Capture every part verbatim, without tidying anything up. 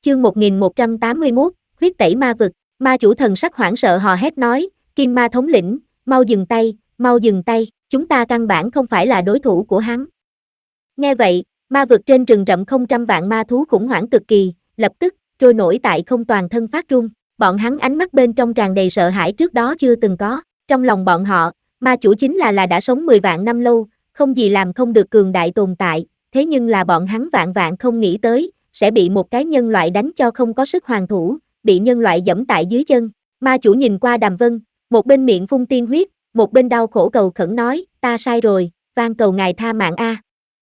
Chương một nghìn một trăm tám mươi mốt, huyết tẩy ma vực. Ma chủ thần sắc hoảng sợ hò hét nói, Kim Ma thống lĩnh, mau dừng tay, mau dừng tay, chúng ta căn bản không phải là đối thủ của hắn. Nghe vậy, ma vực trên rừng rậm không trăm vạn ma thú khủng hoảng cực kỳ, lập tức, trôi nổi tại không toàn thân phát run, bọn hắn ánh mắt bên trong tràn đầy sợ hãi trước đó chưa từng có, trong lòng bọn họ, ma chủ chính là là đã sống mười vạn năm lâu, không gì làm không được cường đại tồn tại, thế nhưng là bọn hắn vạn vạn không nghĩ tới, sẽ bị một cái nhân loại đánh cho không có sức hoàn thủ, bị nhân loại giẫm tại dưới chân. Ma chủ nhìn qua Đàm Vân, một bên miệng phun tiên huyết, một bên đau khổ cầu khẩn nói, ta sai rồi, van cầu ngài tha mạng a.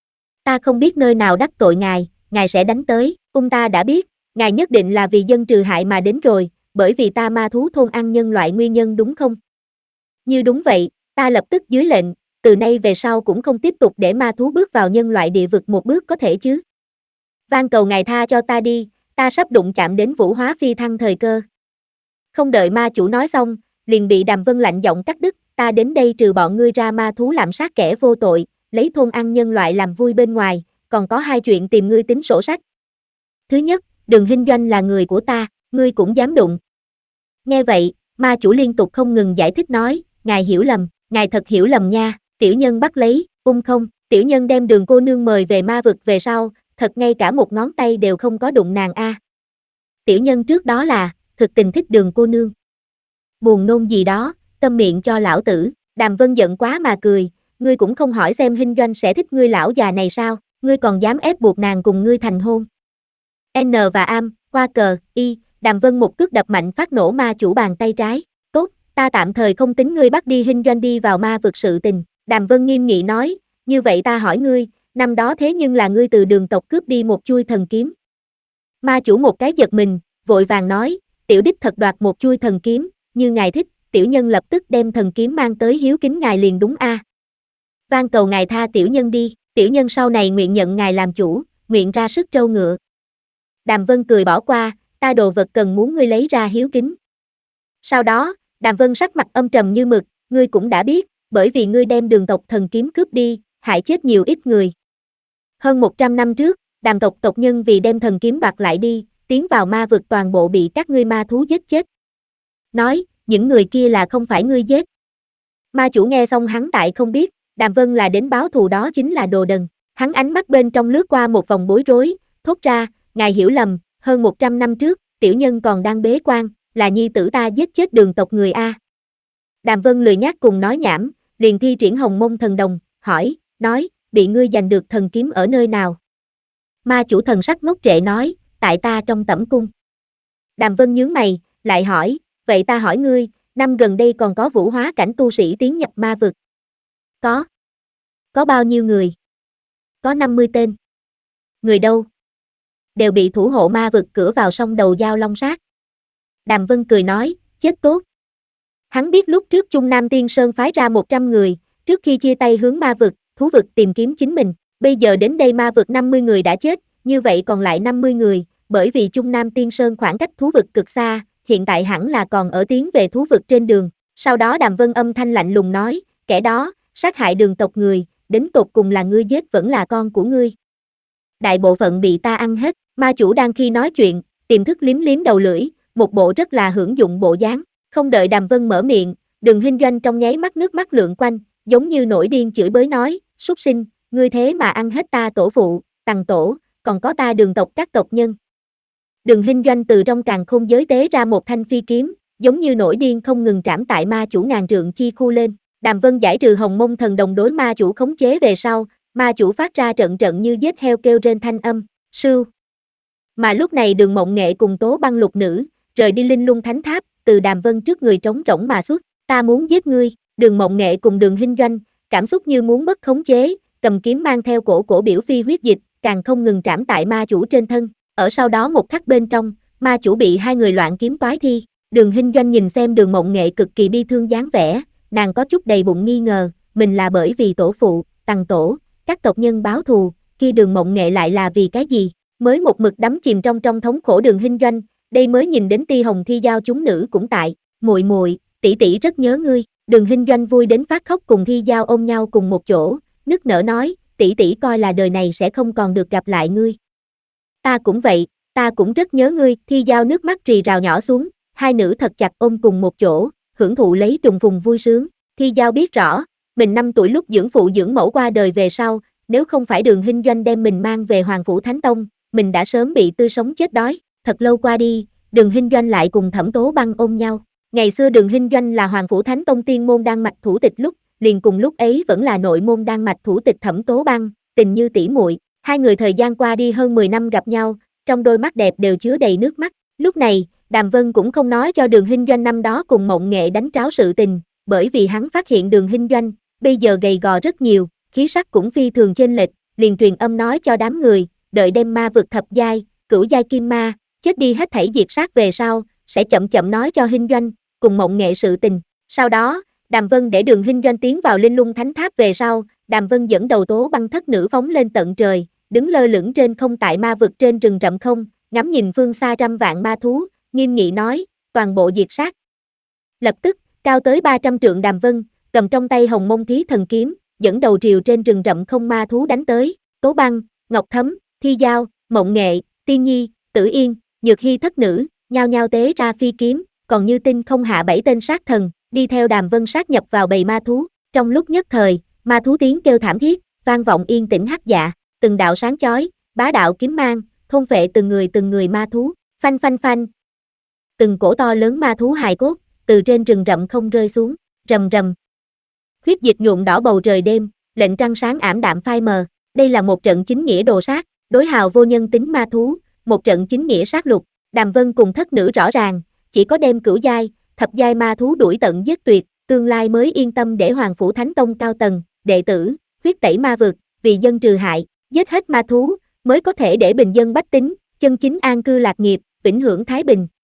Ta không biết nơi nào đắc tội ngài, ngài sẽ đánh tới, ung ta đã biết, ngài nhất định là vì dân trừ hại mà đến rồi, bởi vì ta ma thú thôn ăn nhân loại nguyên nhân đúng không? Như đúng vậy, ta lập tức dưới lệnh, từ nay về sau cũng không tiếp tục để ma thú bước vào nhân loại địa vực một bước có thể chứ. Van cầu ngài tha cho ta đi, ta sắp đụng chạm đến vũ hóa phi thăng thời cơ. Không đợi ma chủ nói xong, liền bị Đàm Vân lạnh giọng cắt đứt, ta đến đây trừ bọn ngươi ra ma thú lạm sát kẻ vô tội, lấy thôn ăn nhân loại làm vui bên ngoài, còn có hai chuyện tìm ngươi tính sổ sách. Thứ nhất, Đường Hinh Doanh là người của ta, ngươi cũng dám đụng. Nghe vậy, ma chủ liên tục không ngừng giải thích nói, ngài hiểu lầm, ngài thật hiểu lầm nha, tiểu nhân bắt lấy, ung không, tiểu nhân đem Đường cô nương mời về ma vực về sau, thật ngay cả một ngón tay đều không có đụng nàng a. Tiểu nhân trước đó là, thực tình thích Đường cô nương. Buồn nôn gì đó, câm miệng cho lão tử, Đàm Vân giận quá mà cười, ngươi cũng không hỏi xem Hinh Doanh sẽ thích ngươi lão già này sao, ngươi còn dám ép buộc nàng cùng ngươi thành hôn. N và am, qua cờ, y, Đàm Vân một cước đập mạnh phát nổ ma chủ bàn tay trái, tốt, ta tạm thời không tính ngươi bắt đi Hinh Doanh đi vào ma vực sự tình, Đàm Vân nghiêm nghị nói, như vậy ta hỏi ngươi, năm đó thế nhưng là ngươi từ Đường tộc cướp đi một chuôi thần kiếm. Ma chủ một cái giật mình, vội vàng nói, tiểu đích thật đoạt một chuôi thần kiếm, như ngài thích, tiểu nhân lập tức đem thần kiếm mang tới hiếu kính ngài liền đúng a. Van cầu ngài tha tiểu nhân đi, tiểu nhân sau này nguyện nhận ngài làm chủ, nguyện ra sức trâu ngựa. Đàm Vân cười bỏ qua, ta đồ vật cần muốn ngươi lấy ra hiếu kính. Sau đó, Đàm Vân sắc mặt âm trầm như mực, ngươi cũng đã biết, bởi vì ngươi đem Đường tộc thần kiếm cướp đi, hại chết nhiều ít người. Hơn một trăm năm trước, Đàm tộc tộc nhân vì đem thần kiếm đoạt lại đi, tiến vào ma vực toàn bộ bị các ngươi ma thú giết chết. Nói, những người kia là không phải ngươi giết. Ma chủ nghe xong hắn tại không biết, Đàm Vân là đến báo thù đó chính là đồ đần. Hắn ánh mắt bên trong lướt qua một vòng bối rối, thốt ra, ngài hiểu lầm, hơn một trăm năm trước, tiểu nhân còn đang bế quan, là nhi tử ta giết chết Đường tộc người A. Đàm Vân lười nhác cùng nói nhảm, liền thi triển Hồng Mông thần đồng, hỏi, nói, bị ngươi giành được thần kiếm ở nơi nào? Ma chủ thần sắc ngốc trệ nói, tại ta trong tẩm cung. Đàm Vân nhướng mày, lại hỏi, vậy ta hỏi ngươi, năm gần đây còn có vũ hóa cảnh tu sĩ tiến nhập ma vực? Có. Có bao nhiêu người? Có năm mươi tên. Người đâu? Đều bị thủ hộ ma vực cửa vào sông đầu Giao Long Sát. Đàm Vân cười nói, chết tốt. Hắn biết lúc trước Trung Nam Tiên Sơn phái ra một trăm người, trước khi chia tay hướng ma vực, thú vực tìm kiếm chính mình, bây giờ đến đây ma vực năm mươi người đã chết, như vậy còn lại năm mươi người, bởi vì Trung Nam Tiên Sơn khoảng cách thú vực cực xa, hiện tại hẳn là còn ở tiến về thú vực trên đường. Sau đó Đàm Vân âm thanh lạnh lùng nói, kẻ đó, sát hại Đường tộc người, đến tột cùng là ngươi giết vẫn là con của ngươi. Đại bộ phận bị ta ăn hết, ma chủ đang khi nói chuyện, tiềm thức liếm liếm đầu lưỡi, một bộ rất là hưởng dụng bộ dáng, không đợi Đàm Vân mở miệng, Đường Hinh Doanh trong nháy mắt nước mắt lượn quanh, giống như nổi điên chửi bới nói, súc sinh, ngươi thế mà ăn hết ta tổ phụ, tằng tổ, còn có ta Đường tộc các tộc nhân. Đường Hinh Doanh từ trong càn khôn giới tế ra một thanh phi kiếm, giống như nổi điên không ngừng trảm tại ma chủ ngàn trượng chi khu lên. Đàm Vân giải trừ Hồng Mông thần đồng đối ma chủ khống chế về sau, ma chủ phát ra trận trận như giết heo kêu trên thanh âm, sưu. Mà lúc này Đường Mộng Nghệ cùng Tố Băng Lục Nữ, rời đi Linh Lung Thánh Tháp, từ Đàm Vân trước người trống rỗng mà xuất, ta muốn giết ngươi, Đường Mộng Nghệ cùng Đường Hinh Doanh, cảm xúc như muốn mất khống chế, cầm kiếm mang theo cổ cổ biểu phi huyết dịch, càng không ngừng trảm tại ma chủ trên thân. Ở sau đó một khắc bên trong, ma chủ bị hai người loạn kiếm toái thi, Đường Hinh Doanh nhìn xem Đường Mộng Nghệ cực kỳ bi thương dáng vẻ, nàng có chút đầy bụng nghi ngờ, mình là bởi vì tổ phụ, tằng tổ, các tộc nhân báo thù, kia Đường Mộng Nghệ lại là vì cái gì? Mới một mực đắm chìm trong trong thống khổ Đường Hinh Doanh, đây mới nhìn đến Ti Hồng Thi Giao chúng nữ cũng tại, muội muội, tỷ tỷ rất nhớ ngươi. Đường Hinh Doanh vui đến phát khóc cùng Thi Giao ôm nhau cùng một chỗ, nức nở nói, tỷ tỷ coi là đời này sẽ không còn được gặp lại ngươi. Ta cũng vậy, ta cũng rất nhớ ngươi, Thi Giao nước mắt rì rào nhỏ xuống, hai nữ thật chặt ôm cùng một chỗ, hưởng thụ lấy trùng phùng vui sướng. Thi Giao biết rõ, mình năm tuổi lúc dưỡng phụ dưỡng mẫu qua đời về sau, nếu không phải Đường Hinh Doanh đem mình mang về Hoàng Phủ Thánh Tông, mình đã sớm bị tươi sống chết đói. Thật lâu qua đi, Đường Hinh Doanh lại cùng Thẩm Tố Băng ôm nhau. Ngày xưa Đường Hinh Doanh là Hoàng Phủ Thánh Tông tiên môn đan mạch thủ tịch lúc, liền cùng lúc ấy vẫn là nội môn đan mạch thủ tịch Thẩm Tố Băng, tình như tỷ muội. Hai người thời gian qua đi hơn mười năm gặp nhau, trong đôi mắt đẹp đều chứa đầy nước mắt. Lúc này, Đàm Vân cũng không nói cho Đường Hinh Doanh năm đó cùng Mộng Nghệ đánh tráo sự tình, bởi vì hắn phát hiện Đường Hinh Doanh bây giờ gầy gò rất nhiều, khí sắc cũng phi thường chênh lệch, liền truyền âm nói cho đám người, đợi đem ma vực thập giai, cửu giai kim ma, chết đi hết thảy diệt sát về sau, sẽ chậm chậm nói cho Hinh Doanh, cùng Mộng Nghệ sự tình. Sau đó, Đàm Vân để Đường Hinh Doanh tiến vào Linh Lung Thánh Tháp về sau, Đàm Vân dẫn đầu Tố Băng thất nữ phóng lên tận trời, đứng lơ lửng trên không tại ma vực trên rừng rậm không, ngắm nhìn phương xa trăm vạn ma thú, nghiêm nghị nói, toàn bộ diệt sát. Lập tức, cao tới ba trăm trượng Đàm Vân, cầm trong tay Hồng Mông Thí Thần Kiếm, dẫn đầu triều trên rừng rậm không ma thú đánh tới. Tố Băng, Ngọc Thấm, Thi Giao, Mộng Nghệ, Tiên Nhi, Tử Yên, Nhược Hy thất nữ, nhao nhao tế ra phi kiếm, còn Như Tinh không hạ bảy tên sát thần, đi theo Đàm Vân sát nhập vào bầy ma thú. Trong lúc nhất thời, ma thú tiếng kêu thảm thiết, vang vọng yên tĩnh hắc dạ, từng đạo sáng chói, bá đạo kiếm mang, thôn phệ từng người từng người ma thú, phanh phanh phanh. Từng cổ to lớn ma thú hài cốt, từ trên rừng rậm không rơi xuống, rầm rầm. Huyết dịch nhuộm đỏ bầu trời đêm, lệnh trăng sáng ảm đạm phai mờ. Đây là một trận chính nghĩa đồ sát, đối hào vô nhân tính ma thú, một trận chính nghĩa sát lục. Đàm Vân cùng thất nữ rõ ràng, chỉ có đem cửu giai, thập giai ma thú đuổi tận giết tuyệt, tương lai mới yên tâm để Hoàng Phủ Thánh Tông cao tầng, đệ tử, huyết tẩy ma vực, vì dân trừ hại, giết hết ma thú, mới có thể để bình dân bách tính, chân chính an cư lạc nghiệp, vĩnh hưởng thái bình.